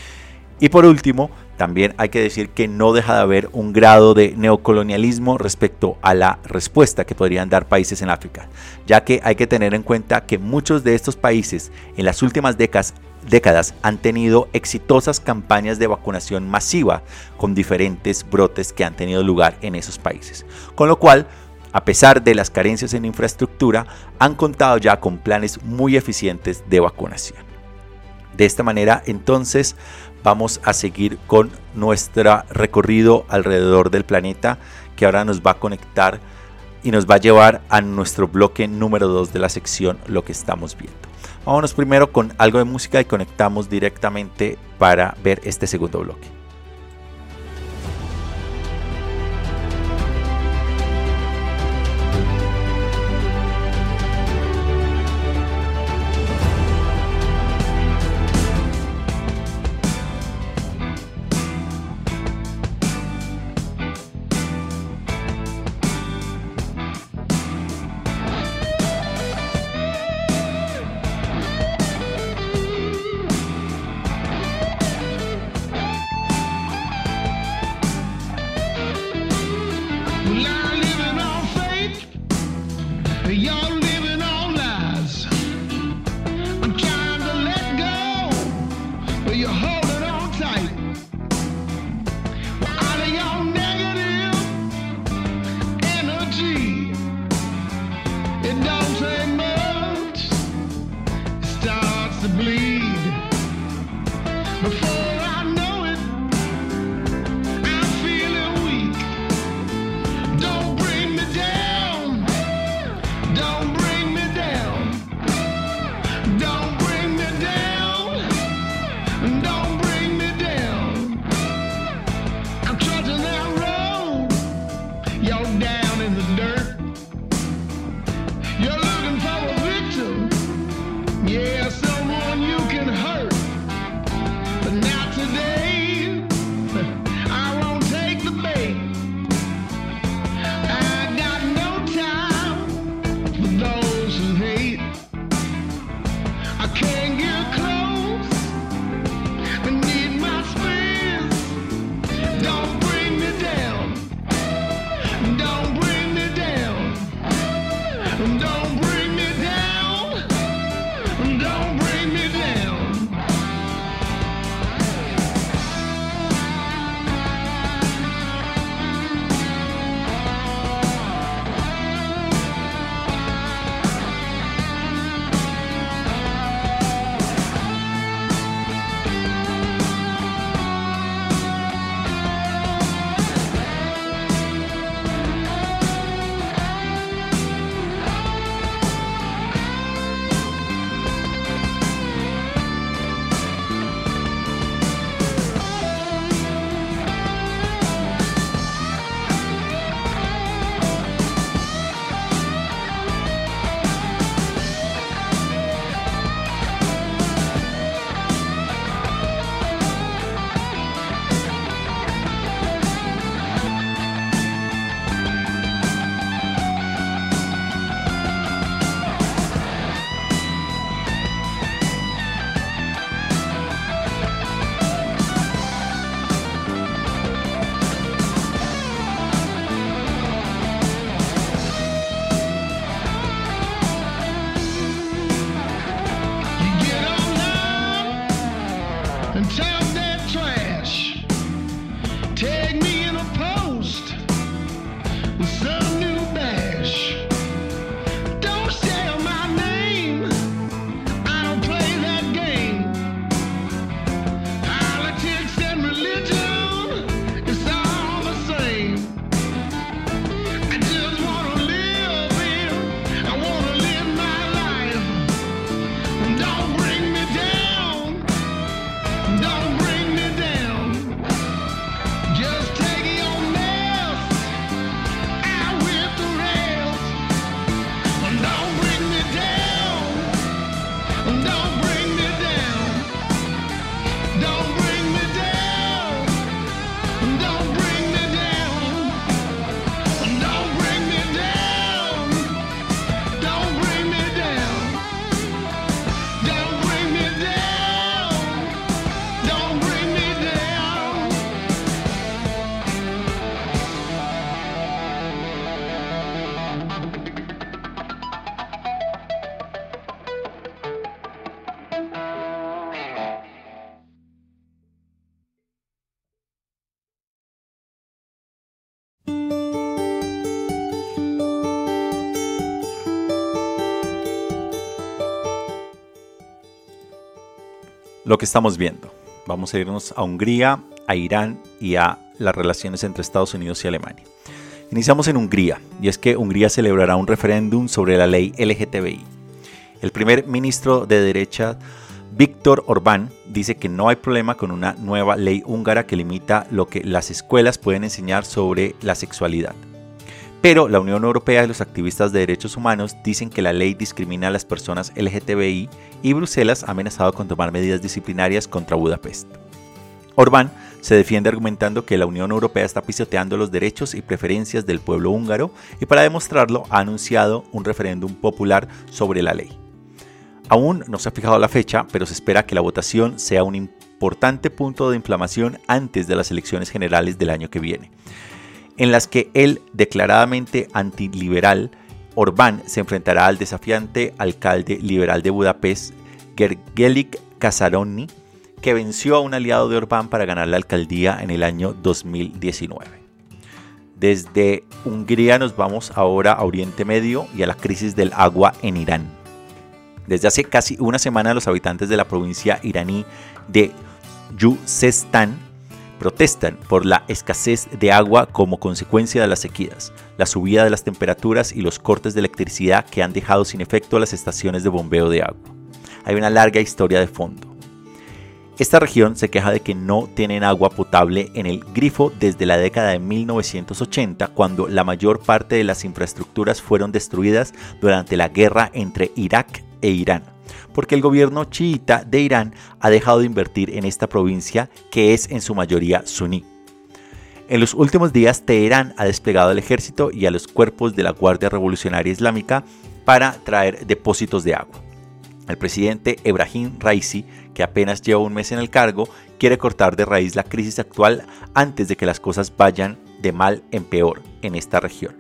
Y por último, también hay que decir que no deja de haber un grado de neocolonialismo respecto a la respuesta que podrían dar países en África, ya que hay que tener en cuenta que muchos de estos países en las últimas décadas, décadas han tenido exitosas campañas de vacunación masiva con diferentes brotes que han tenido lugar en esos países, con lo cual, a pesar de las carencias en infraestructura, han contado ya con planes muy eficientes de vacunación. De esta manera, entonces, vamos a seguir con nuestro recorrido alrededor del planeta, que ahora nos va a conectar y nos va a llevar a nuestro bloque número dos de la sección Lo que estamos viendo. Vámonos primero con algo de música y conectamos directamente para ver este segundo bloque. Don't lo que estamos viendo. Vamos a irnos a Hungría, a Irán y a las relaciones entre Estados Unidos y Alemania. Iniciamos en Hungría, y es que Hungría celebrará un referéndum sobre la ley L G T B I. El primer ministro de derecha, Viktor Orbán, dice que no hay problema con una nueva ley húngara que limita lo que las escuelas pueden enseñar sobre la sexualidad. Pero la Unión Europea y los activistas de derechos humanos dicen que la ley discrimina a las personas L G T B I y Bruselas ha amenazado con tomar medidas disciplinarias contra Budapest. Orbán se defiende argumentando que la Unión Europea está pisoteando los derechos y preferencias del pueblo húngaro y para demostrarlo ha anunciado un referéndum popular sobre la ley. Aún no se ha fijado la fecha, pero se espera que la votación sea un importante punto de inflamación antes de las elecciones generales del año que viene, en las que el declaradamente antiliberal Orbán se enfrentará al desafiante alcalde liberal de Budapest, Gergely Kasarónyi, que venció a un aliado de Orbán para ganar la alcaldía en el año dos mil diecinueve. Desde Hungría nos vamos ahora a Oriente Medio y a la crisis del agua en Irán. Desde hace casi una semana los habitantes de la provincia iraní de Yuzestán protestan por la escasez de agua como consecuencia de las sequías, la subida de las temperaturas y los cortes de electricidad que han dejado sin efecto las estaciones de bombeo de agua. Hay una larga historia de fondo. Esta región se queja de que no tienen agua potable en el grifo desde la década de mil novecientos ochenta, cuando la mayor parte de las infraestructuras fueron destruidas durante la guerra entre Irak e Irán, porque el gobierno chiita de Irán ha dejado de invertir en esta provincia que es en su mayoría suní. En los últimos días, Teherán ha desplegado al ejército y a los cuerpos de la Guardia Revolucionaria Islámica para traer depósitos de agua. El presidente Ebrahim Raisi, que apenas lleva un mes en el cargo, quiere cortar de raíz la crisis actual antes de que las cosas vayan de mal en peor en esta región,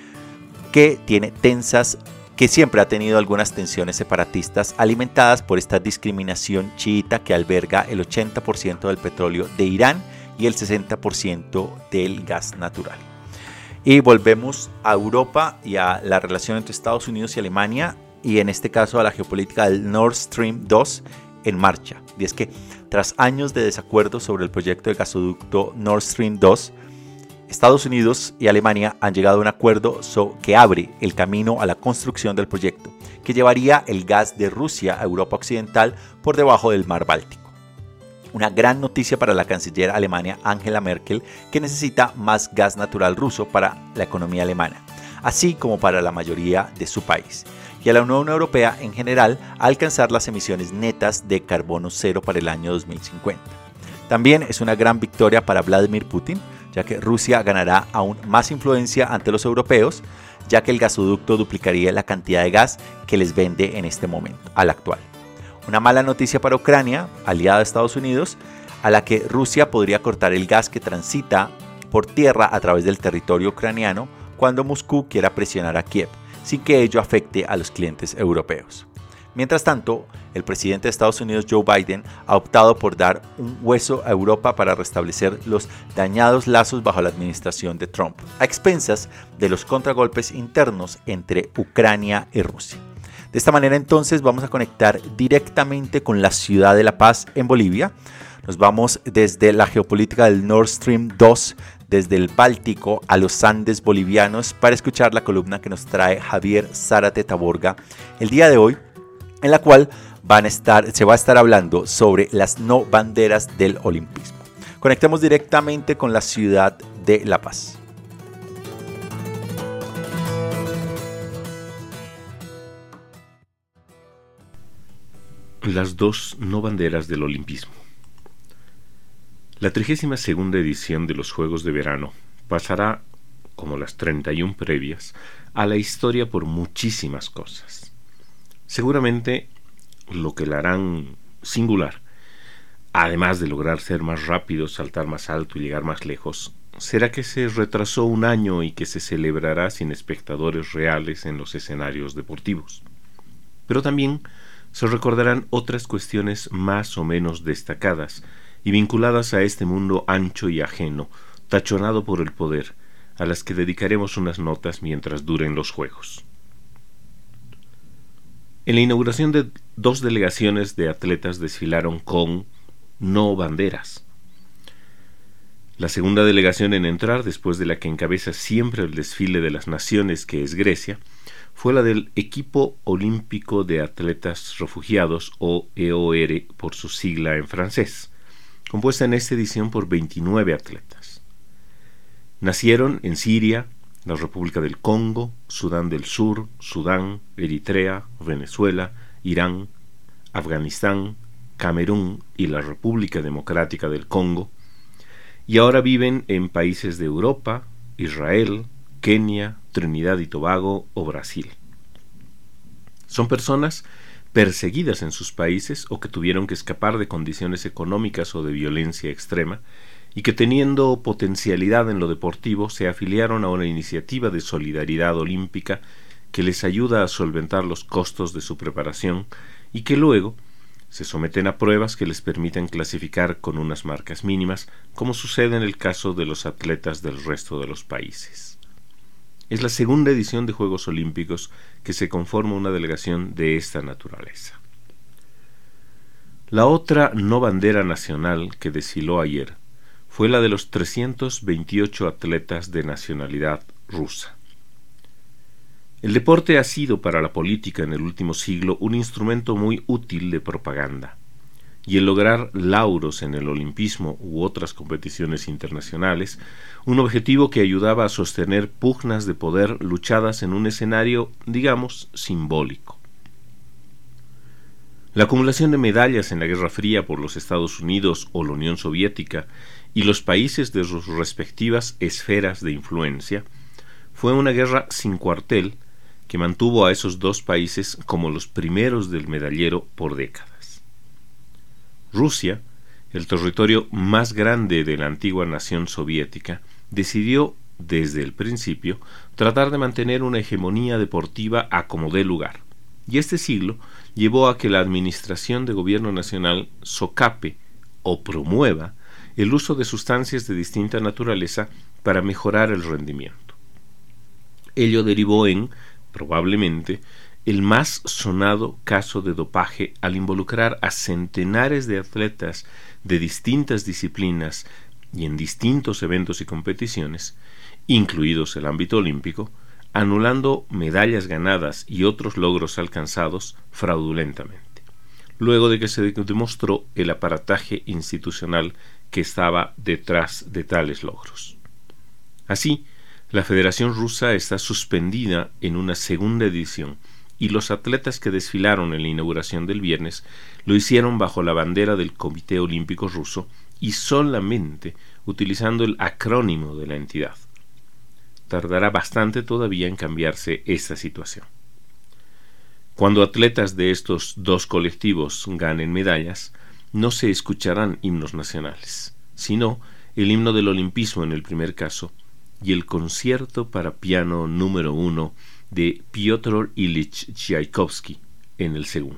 que tiene tensas, que siempre ha tenido algunas tensiones separatistas alimentadas por esta discriminación chiita que alberga el ochenta por ciento del petróleo de Irán y el sesenta por ciento del gas natural. Y volvemos a Europa y a la relación entre Estados Unidos y Alemania, y en este caso a la geopolítica del Nord Stream dos en marcha. Y es que tras años de desacuerdo sobre el proyecto de gasoducto Nord Stream dos, Estados Unidos y Alemania han llegado a un acuerdo que abre el camino a la construcción del proyecto, que llevaría el gas de Rusia a Europa Occidental por debajo del mar Báltico. Una gran noticia para la canciller alemana Angela Merkel, que necesita más gas natural ruso para la economía alemana, así como para la mayoría de su país, y a la Unión Europea en general a alcanzar las emisiones netas de carbono cero para el año dos mil cincuenta. También es una gran victoria para Vladimir Putin, ya que Rusia ganará aún más influencia ante los europeos, ya que el gasoducto duplicaría la cantidad de gas que les vende en este momento, al actual. Una mala noticia para Ucrania, aliada de Estados Unidos, a la que Rusia podría cortar el gas que transita por tierra a través del territorio ucraniano cuando Moscú quiera presionar a Kiev, sin que ello afecte a los clientes europeos. Mientras tanto, el presidente de Estados Unidos, Joe Biden, ha optado por dar un hueso a Europa para restablecer los dañados lazos bajo la administración de Trump, a expensas de los contragolpes internos entre Ucrania y Rusia. De esta manera entonces vamos a conectar directamente con la ciudad de La Paz en Bolivia. Nos vamos desde la geopolítica del Nord Stream dos, desde el Báltico a los Andes bolivianos, para escuchar la columna que nos trae Javier Zárate Taborga el día de hoy, en la cual van a estar, se va a estar hablando sobre las no banderas del olimpismo. Conectemos directamente con la ciudad de La Paz. Las dos no banderas del olimpismo. La trigésima segunda edición de los Juegos de Verano pasará, como las treinta y una previas, a la historia por muchísimas cosas. Seguramente lo que la harán singular, además de lograr ser más rápido, saltar más alto y llegar más lejos, será que se retrasó un año y que se celebrará sin espectadores reales en los escenarios deportivos. Pero también se recordarán otras cuestiones más o menos destacadas y vinculadas a este mundo ancho y ajeno, tachonado por el poder, a las que dedicaremos unas notas mientras duren los Juegos. En la inauguración de dos delegaciones de atletas desfilaron con no banderas. La segunda delegación en entrar, después de la que encabeza siempre el desfile de las naciones, que es Grecia, fue la del Equipo Olímpico de Atletas Refugiados, o E O R por su sigla en francés, compuesta en esta edición por veintinueve atletas. Nacieron en Siria, la República del Congo, Sudán del Sur, Sudán, Eritrea, Venezuela, Irán, Afganistán, Camerún y la República Democrática del Congo, y ahora viven en países de Europa, Israel, Kenia, Trinidad y Tobago o Brasil. Son personas perseguidas en sus países o que tuvieron que escapar de condiciones económicas o de violencia extrema y que, teniendo potencialidad en lo deportivo, se afiliaron a una iniciativa de solidaridad olímpica que les ayuda a solventar los costos de su preparación y que luego se someten a pruebas que les permiten clasificar con unas marcas mínimas, como sucede en el caso de los atletas del resto de los países. Es la segunda edición de Juegos Olímpicos que se conforma una delegación de esta naturaleza. La otra no bandera nacional que desfiló ayer fue la de los trescientos veintiocho atletas de nacionalidad rusa. El deporte ha sido para la política en el último siglo un instrumento muy útil de propaganda, y el lograr lauros en el olimpismo u otras competiciones internacionales, un objetivo que ayudaba a sostener pugnas de poder luchadas en un escenario, digamos, simbólico. La acumulación de medallas en la Guerra Fría por los Estados Unidos o la Unión Soviética y los países de sus respectivas esferas de influencia fue una guerra sin cuartel que mantuvo a esos dos países como los primeros del medallero por décadas. Rusia, el territorio más grande de la antigua nación soviética, decidió desde el principio tratar de mantener una hegemonía deportiva a como dé lugar, y este siglo llevó a que la Administración de Gobierno Nacional socape o promueva el uso de sustancias de distinta naturaleza para mejorar el rendimiento. Ello derivó en, probablemente, el más sonado caso de dopaje al involucrar a centenares de atletas de distintas disciplinas y en distintos eventos y competiciones, incluidos el ámbito olímpico, anulando medallas ganadas y otros logros alcanzados fraudulentamente, luego de que se demostró el aparataje institucional que estaba detrás de tales logros. Así, la Federación Rusa está suspendida en una segunda edición y los atletas que desfilaron en la inauguración del viernes lo hicieron bajo la bandera del Comité Olímpico Ruso y solamente utilizando el acrónimo de la entidad. Tardará bastante todavía en cambiarse esta situación. Cuando atletas de estos dos colectivos ganen medallas, no se escucharán himnos nacionales, sino el himno del olimpismo en el primer caso y el concierto para piano número uno de Piotr Ilich Tchaikovsky en el segundo.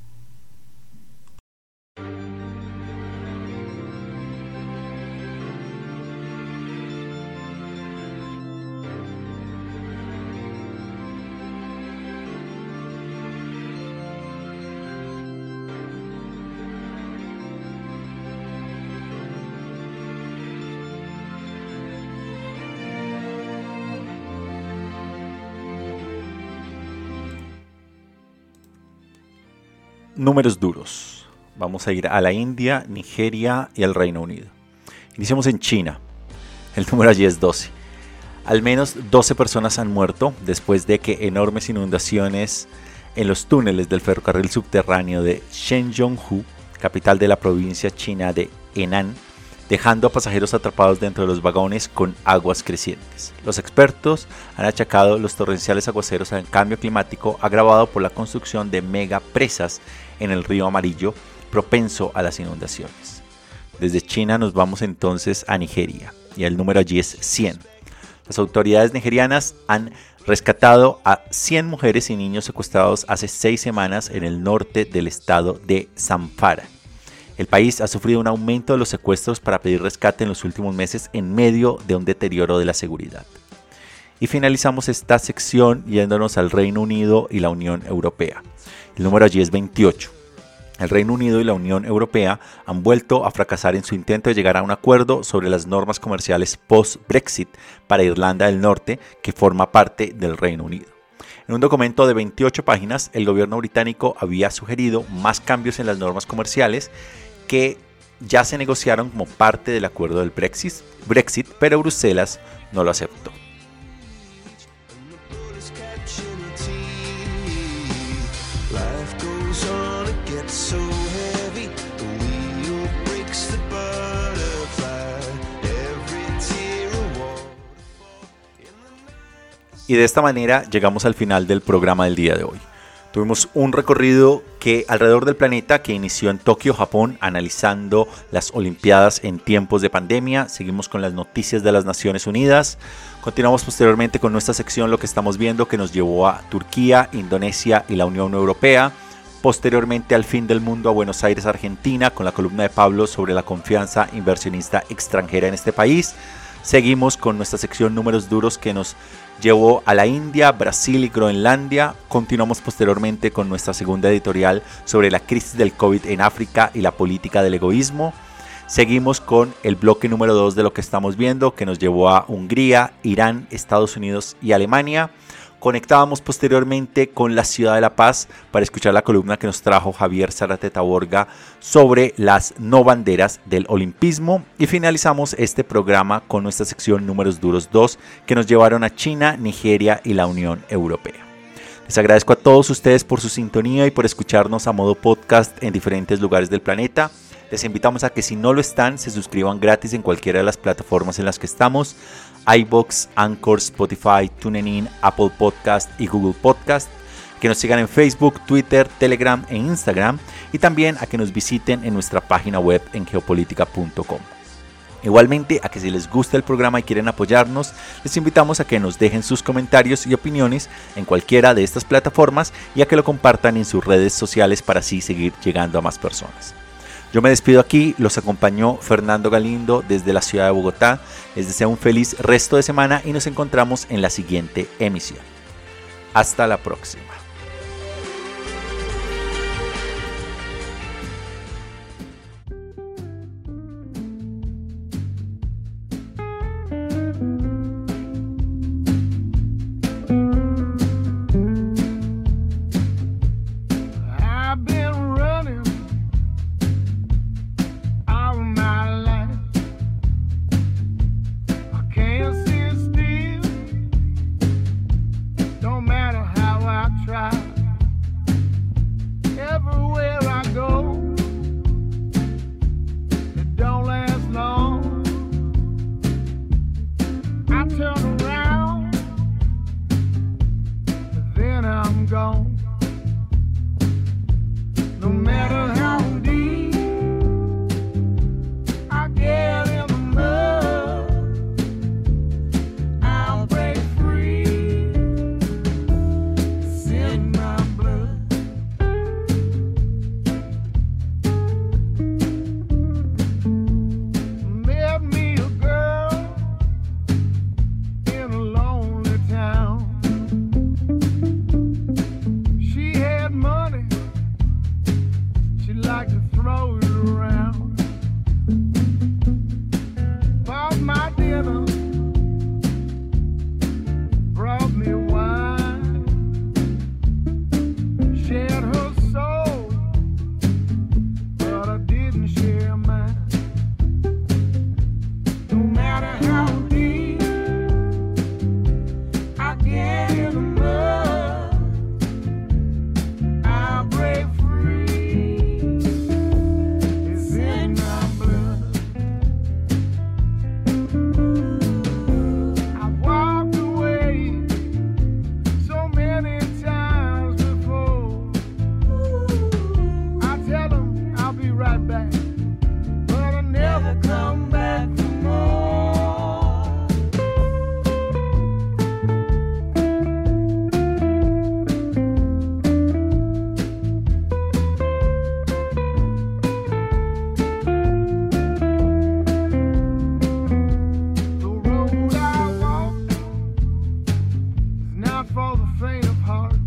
Números duros. Vamos a ir a la India, Nigeria y al Reino Unido. Iniciamos en China. El número allí es doce. Al menos doce personas han muerto después de que enormes inundaciones en los túneles del ferrocarril subterráneo de Shenzhou, capital de la provincia china de Henan, dejando a pasajeros atrapados dentro de los vagones con aguas crecientes. Los expertos han achacado los torrenciales aguaceros al cambio climático agravado por la construcción de megapresas en el río Amarillo, propenso a las inundaciones. Desde China nos vamos entonces a Nigeria, y el número allí es cien. Las autoridades nigerianas han rescatado a cien mujeres y niños secuestrados hace seis semanas en el norte del estado de Zamfara. El país ha sufrido un aumento de los secuestros para pedir rescate en los últimos meses en medio de un deterioro de la seguridad. Y finalizamos esta sección yéndonos al Reino Unido y la Unión Europea. El número allí es veintiocho. El Reino Unido y la Unión Europea han vuelto a fracasar en su intento de llegar a un acuerdo sobre las normas comerciales post-Brexit para Irlanda del Norte, que forma parte del Reino Unido. En un documento de veintiocho páginas, el gobierno británico había sugerido más cambios en las normas comerciales que ya se negociaron como parte del acuerdo del Brexit, Brexit, pero Bruselas no lo aceptó. Y de esta manera llegamos al final del programa del día de hoy. Tuvimos un recorrido que alrededor del planeta que inició en Tokio, Japón, analizando las Olimpiadas en tiempos de pandemia. Seguimos con las noticias de las Naciones Unidas. Continuamos posteriormente con nuestra sección Lo que estamos viendo, que nos llevó a Turquía, Indonesia y la Unión Europea. Posteriormente al fin del mundo, a Buenos Aires, Argentina, con la columna de Pablo sobre la confianza inversionista extranjera en este país. Seguimos con nuestra sección Números Duros, que nos llevó a la India, Brasil y Groenlandia. Continuamos posteriormente con nuestra segunda editorial sobre la crisis del COVID en África y la política del egoísmo. Seguimos con el bloque número dos de Lo que estamos viendo, que nos llevó a Hungría, Irán, Estados Unidos y Alemania. Conectábamos posteriormente con la ciudad de La Paz para escuchar la columna que nos trajo Javier Zárate Taborga sobre las no banderas del olimpismo. Y finalizamos este programa con nuestra sección Números Duros dos, que nos llevaron a China, Nigeria y la Unión Europea. Les agradezco a todos ustedes por su sintonía y por escucharnos a modo podcast en diferentes lugares del planeta. Les invitamos a que, si no lo están, se suscriban gratis en cualquiera de las plataformas en las que estamos: iVoox, Anchor, Spotify, TuneIn, Apple Podcast y Google Podcast. Que nos sigan en Facebook, Twitter, Telegram e Instagram, y también a que nos visiten en nuestra página web en geopolítica punto com. Igualmente, a que si les gusta el programa y quieren apoyarnos, les invitamos a que nos dejen sus comentarios y opiniones en cualquiera de estas plataformas y a que lo compartan en sus redes sociales para así seguir llegando a más personas. Yo me despido aquí, los acompañó Fernando Galindo desde la ciudad de Bogotá. Les deseo un feliz resto de semana y nos encontramos en la siguiente emisión. Hasta la próxima. for the faint of heart.